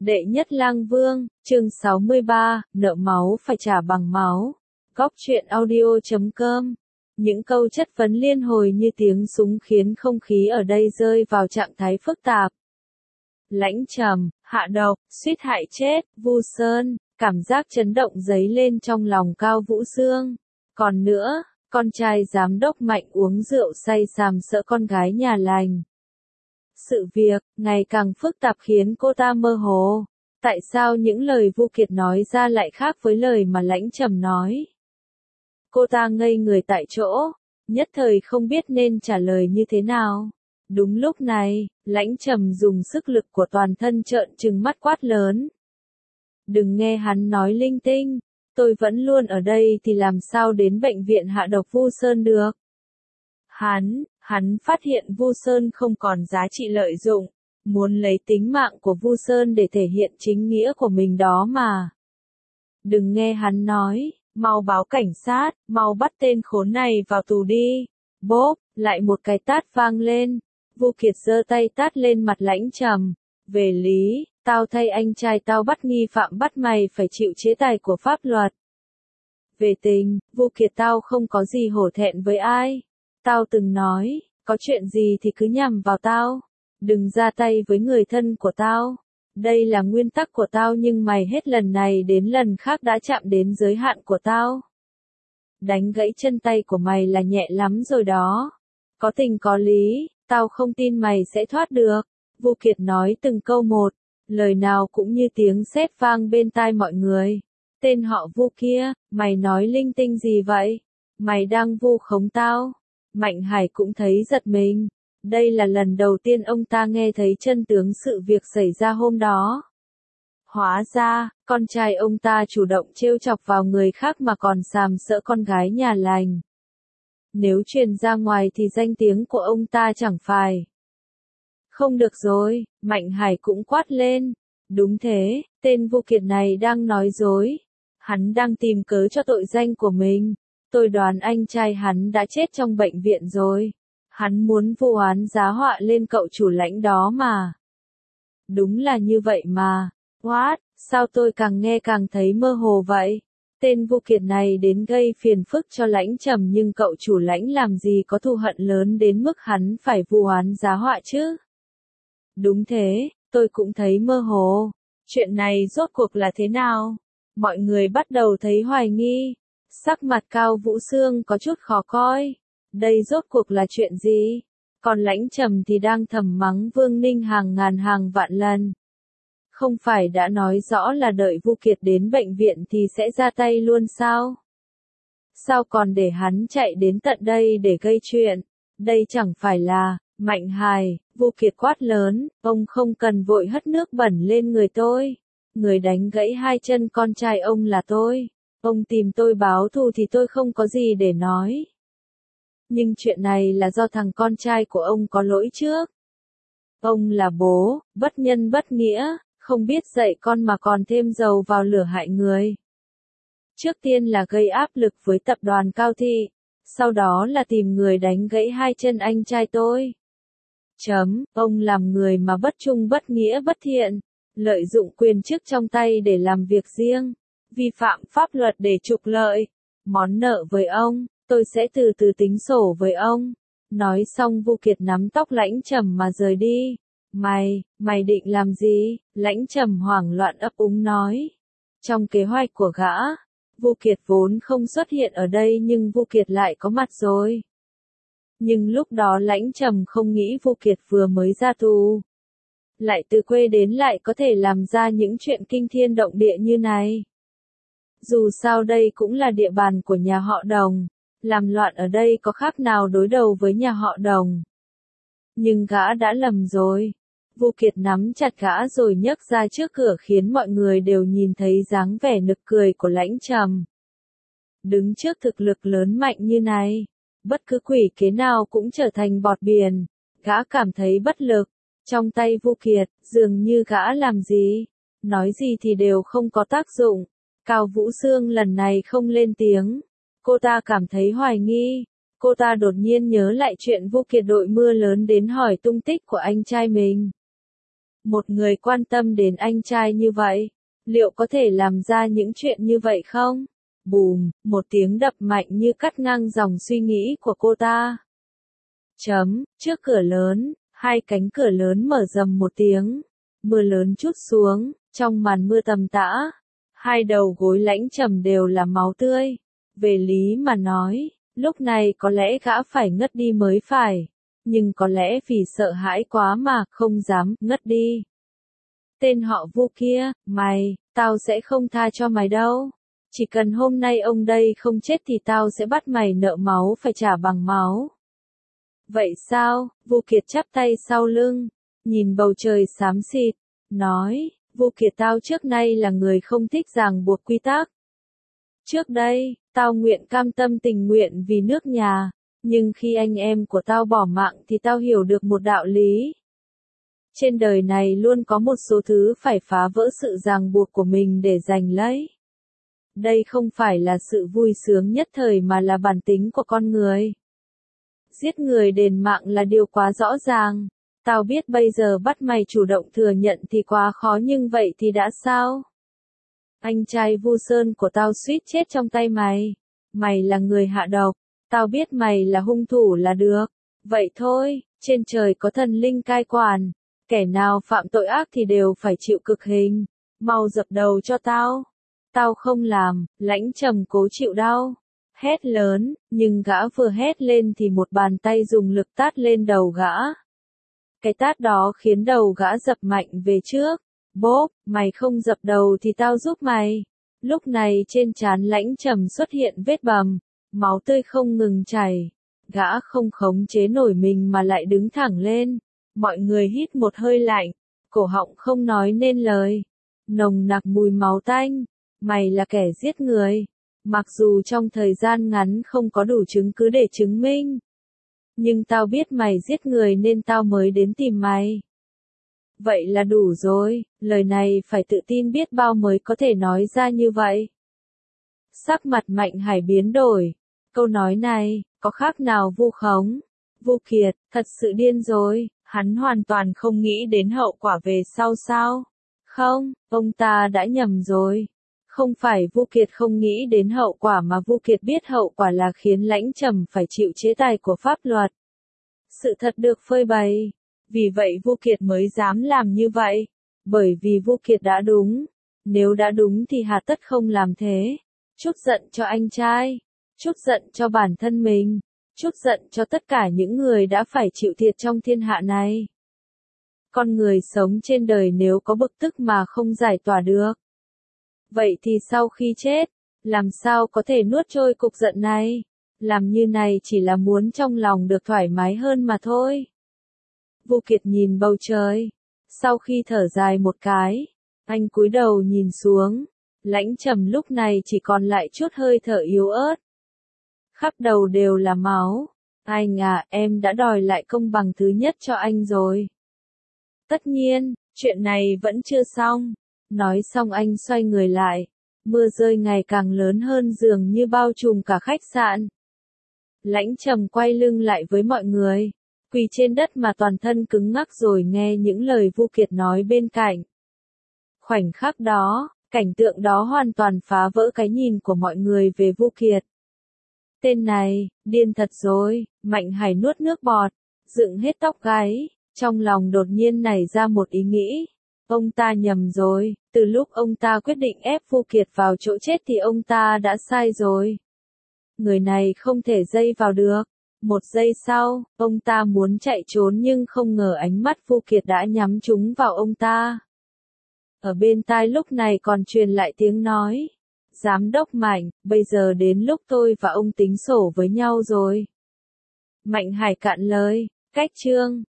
Đệ nhất lang vương, chương 63, nợ máu phải trả bằng máu. Góc truyện audio.com. Những câu chất vấn liên hồi như tiếng súng khiến không khí ở đây rơi vào trạng thái phức tạp. Lãnh trầm, hạ độc, suýt hại chết, Vu Sơn, cảm giác chấn động dấy lên trong lòng Cao Vũ Sương. Còn nữa, con trai giám đốc Mạnh uống rượu say sàm sợ con gái nhà lành. Sự việc, ngày càng phức tạp khiến cô ta mơ hồ. Tại sao những lời Vu Kiệt nói ra lại khác với lời mà Lãnh Trầm nói? Cô ta ngây người tại chỗ, nhất thời không biết nên trả lời như thế nào. Đúng lúc này, Lãnh Trầm dùng sức lực của toàn thân trợn trừng mắt quát lớn. Đừng nghe hắn nói linh tinh, tôi vẫn luôn ở đây thì làm sao đến bệnh viện hạ độc Vu Sơn được? Hắn phát hiện Vu Sơn không còn giá trị lợi dụng, muốn lấy tính mạng của Vu Sơn để thể hiện chính nghĩa của mình đó mà. Đừng nghe hắn nói, mau báo cảnh sát, mau bắt tên khốn này vào tù đi. Bốp, lại một cái tát vang lên. Vu Kiệt giơ tay tát lên mặt Lãnh Trầm. Về lý, tao thay anh trai tao bắt nghi phạm, bắt mày phải chịu chế tài của pháp luật. Về tình, Vu Kiệt tao không có gì hổ thẹn với ai. Tao từng nói, có chuyện gì thì cứ nhằm vào tao. Đừng ra tay với người thân của tao. Đây là nguyên tắc của tao, nhưng mày hết lần này đến lần khác đã chạm đến giới hạn của tao. Đánh gãy chân tay của mày là nhẹ lắm rồi đó. Có tình có lý, tao không tin mày sẽ thoát được. Vu Kiệt nói từng câu một, lời nào cũng như tiếng sét vang bên tai mọi người. Tên họ Vu kia, mày nói linh tinh gì vậy? Mày đang vu khống tao. Mạnh Hải cũng thấy giật mình. Đây là lần đầu tiên ông ta nghe thấy chân tướng sự việc xảy ra hôm đó. Hóa ra, con trai ông ta chủ động trêu chọc vào người khác mà còn sàm sỡ con gái nhà lành. Nếu truyền ra ngoài thì danh tiếng của ông ta chẳng phải. Không được rồi, Mạnh Hải cũng quát lên. Đúng thế, tên Vu Kiệt này đang nói dối. Hắn đang tìm cớ cho tội danh của mình. Tôi đoán anh trai hắn đã chết trong bệnh viện rồi. Hắn muốn vu oán giá họa lên cậu chủ Lãnh đó mà. Đúng là như vậy mà. What? Sao tôi càng nghe càng thấy mơ hồ vậy? Tên Vu Kiệt này đến gây phiền phức cho Lãnh Trầm, nhưng cậu chủ Lãnh làm gì có thù hận lớn đến mức hắn phải vu oán giá họa chứ? Đúng thế, tôi cũng thấy mơ hồ. Chuyện này rốt cuộc là thế nào? Mọi người bắt đầu thấy hoài nghi. Sắc mặt Cao Vũ Sương có chút khó coi. Đây rốt cuộc là chuyện gì? Còn Lãnh Trầm thì đang thầm mắng Vương Ninh hàng ngàn hàng vạn lần. Không phải đã nói rõ là đợi Vu Kiệt đến bệnh viện thì sẽ ra tay luôn sao? Sao còn để hắn chạy đến tận đây để gây chuyện? Đây chẳng phải là... Mạnh Hải, Vu Kiệt quát lớn, ông không cần vội hất nước bẩn lên người tôi. Người đánh gãy hai chân con trai ông là tôi. Ông tìm tôi báo thù thì tôi không có gì để nói. Nhưng chuyện này là do thằng con trai của ông có lỗi trước. Ông là bố, bất nhân bất nghĩa, không biết dạy con mà còn thêm dầu vào lửa hại người. Trước tiên là gây áp lực với tập đoàn Cao Thị, sau đó là tìm người đánh gãy hai chân anh trai tôi. Ông làm người mà bất trung bất nghĩa bất thiện, lợi dụng quyền chức trong tay để làm việc riêng, vi phạm pháp luật để trục lợi. Món nợ với ông, tôi sẽ từ từ tính sổ với ông. Nói xong Vu Kiệt nắm tóc Lãnh Trầm mà rời đi. Mày định làm gì? Lãnh Trầm hoảng loạn ấp úng nói. Trong kế hoạch của gã, Vu Kiệt vốn không xuất hiện ở đây nhưng Vu Kiệt lại có mặt rồi. Nhưng lúc đó Lãnh Trầm không nghĩ Vu Kiệt vừa mới ra tù, lại từ quê đến lại có thể làm ra những chuyện kinh thiên động địa như này. Dù sao đây cũng là địa bàn của nhà họ Đồng, làm loạn ở đây có khác nào đối đầu với nhà họ Đồng. Nhưng gã đã lầm rồi. Vu Kiệt nắm chặt gã rồi nhấc ra trước cửa khiến mọi người đều nhìn thấy dáng vẻ nực cười của Lãnh Trầm. Đứng trước thực lực lớn mạnh như này, bất cứ quỷ kế nào cũng trở thành bọt biển. Gã cảm thấy bất lực. Trong tay Vu Kiệt, dường như gã làm gì, nói gì thì đều không có tác dụng. Cao Vũ Sương lần này không lên tiếng. Cô ta cảm thấy hoài nghi. Cô ta đột nhiên nhớ lại chuyện Vu Kiệt đội mưa lớn đến hỏi tung tích của anh trai mình. Một người quan tâm đến anh trai như vậy, liệu có thể làm ra những chuyện như vậy không? Bùm, một tiếng đập mạnh như cắt ngang dòng suy nghĩ của cô ta. Trước cửa lớn, hai cánh cửa lớn mở rầm một tiếng. Mưa lớn trút xuống, trong màn mưa tầm tã. Hai đầu gối Lãnh Trầm đều là máu tươi. Về lý mà nói, lúc này có lẽ gã phải ngất đi mới phải. Nhưng có lẽ vì sợ hãi quá mà không dám ngất đi. Tên họ Vu kia, tao sẽ không tha cho mày đâu. Chỉ cần hôm nay ông đây không chết thì tao sẽ bắt mày nợ máu phải trả bằng máu. Vậy sao? Vu Kiệt chắp tay sau lưng, nhìn bầu trời xám xịt, nói, Vu Kiệt, tao trước nay là người không thích ràng buộc quy tắc. Trước đây, tao nguyện cam tâm tình nguyện vì nước nhà, nhưng khi anh em của tao bỏ mạng thì tao hiểu được một đạo lý. Trên đời này luôn có một số thứ phải phá vỡ sự ràng buộc của mình để giành lấy. Đây không phải là sự vui sướng nhất thời mà là bản tính của con người. Giết người đền mạng là điều quá rõ ràng. Tao biết bây giờ bắt mày chủ động thừa nhận thì quá khó, nhưng vậy thì đã sao? Anh trai Vu Sơn của tao suýt chết trong tay mày. Mày là người hạ độc. Tao biết mày là hung thủ là được. Vậy thôi, trên trời có thần linh cai quản. Kẻ nào phạm tội ác thì đều phải chịu cực hình. Mau dập đầu cho tao. Tao không làm. Lãnh Trầm cố chịu đau. Hét lớn, nhưng gã vừa hét lên thì một bàn tay dùng lực tát lên đầu gã. Cái tát đó khiến đầu gã dập mạnh về trước. Bốp, mày không dập đầu thì tao giúp mày. Lúc này trên trán Lãnh Trầm xuất hiện vết bầm, máu tươi không ngừng chảy. Gã không khống chế nổi mình mà lại đứng thẳng lên. Mọi người hít một hơi lạnh, cổ họng không nói nên lời. Nồng nặc mùi máu tanh. Mày là kẻ giết người. Mặc dù trong thời gian ngắn không có đủ chứng cứ để chứng minh. Nhưng tao biết mày giết người nên tao mới đến tìm mày. Vậy là đủ rồi, lời này phải tự tin biết bao mới có thể nói ra như vậy. Sắc mặt Mạnh Hải biến đổi. Câu nói này, có khác nào vu khống? Vu Kiệt, thật sự điên rồi, hắn hoàn toàn không nghĩ đến hậu quả về sau sao? Không, ông ta đã nhầm rồi. Không phải Vu Kiệt không nghĩ đến hậu quả mà Vu Kiệt biết hậu quả là khiến Lãnh Trầm phải chịu chế tài của pháp luật. Sự thật được phơi bày. Vì vậy Vu Kiệt mới dám làm như vậy. Bởi vì Vu Kiệt đã đúng. Nếu đã đúng thì hà tất không làm thế. Chút giận cho anh trai. Chút giận cho bản thân mình. Chút giận cho tất cả những người đã phải chịu thiệt trong thiên hạ này. Con người sống trên đời nếu có bực tức mà không giải tỏa được. Vậy thì sau khi chết, làm sao có thể nuốt trôi cục giận này? Làm như này chỉ là muốn trong lòng được thoải mái hơn mà thôi. Vu Kiệt nhìn bầu trời. Sau khi thở dài một cái, anh cúi đầu nhìn xuống. Lãnh Trầm lúc này chỉ còn lại chút hơi thở yếu ớt. Khắp đầu đều là máu. Anh à, em đã đòi lại công bằng thứ nhất cho anh rồi. Tất nhiên, chuyện này vẫn chưa xong. Nói xong anh xoay người lại. Mưa rơi ngày càng lớn hơn dường như bao trùm cả khách sạn. Lãnh Trầm quay lưng lại với mọi người. Quỳ trên đất mà toàn thân cứng ngắc rồi nghe những lời Vu Kiệt nói bên cạnh. Khoảnh khắc đó, cảnh tượng đó hoàn toàn phá vỡ cái nhìn của mọi người về Vu Kiệt. Tên này, điên thật rồi, Mạnh Hải nuốt nước bọt, dựng hết tóc gáy, trong lòng đột nhiên nảy ra một ý nghĩ. Ông ta nhầm rồi, từ lúc ông ta quyết định ép Vu Kiệt vào chỗ chết thì ông ta đã sai rồi. Người này không thể dây vào được. Một giây sau, ông ta muốn chạy trốn nhưng không ngờ ánh mắt Vu Kiệt đã nhắm trúng vào ông ta. Ở bên tai lúc này còn truyền lại tiếng nói. Giám đốc Mạnh, bây giờ đến lúc tôi và ông tính sổ với nhau rồi. Mạnh Hải cạn lời, cách chương.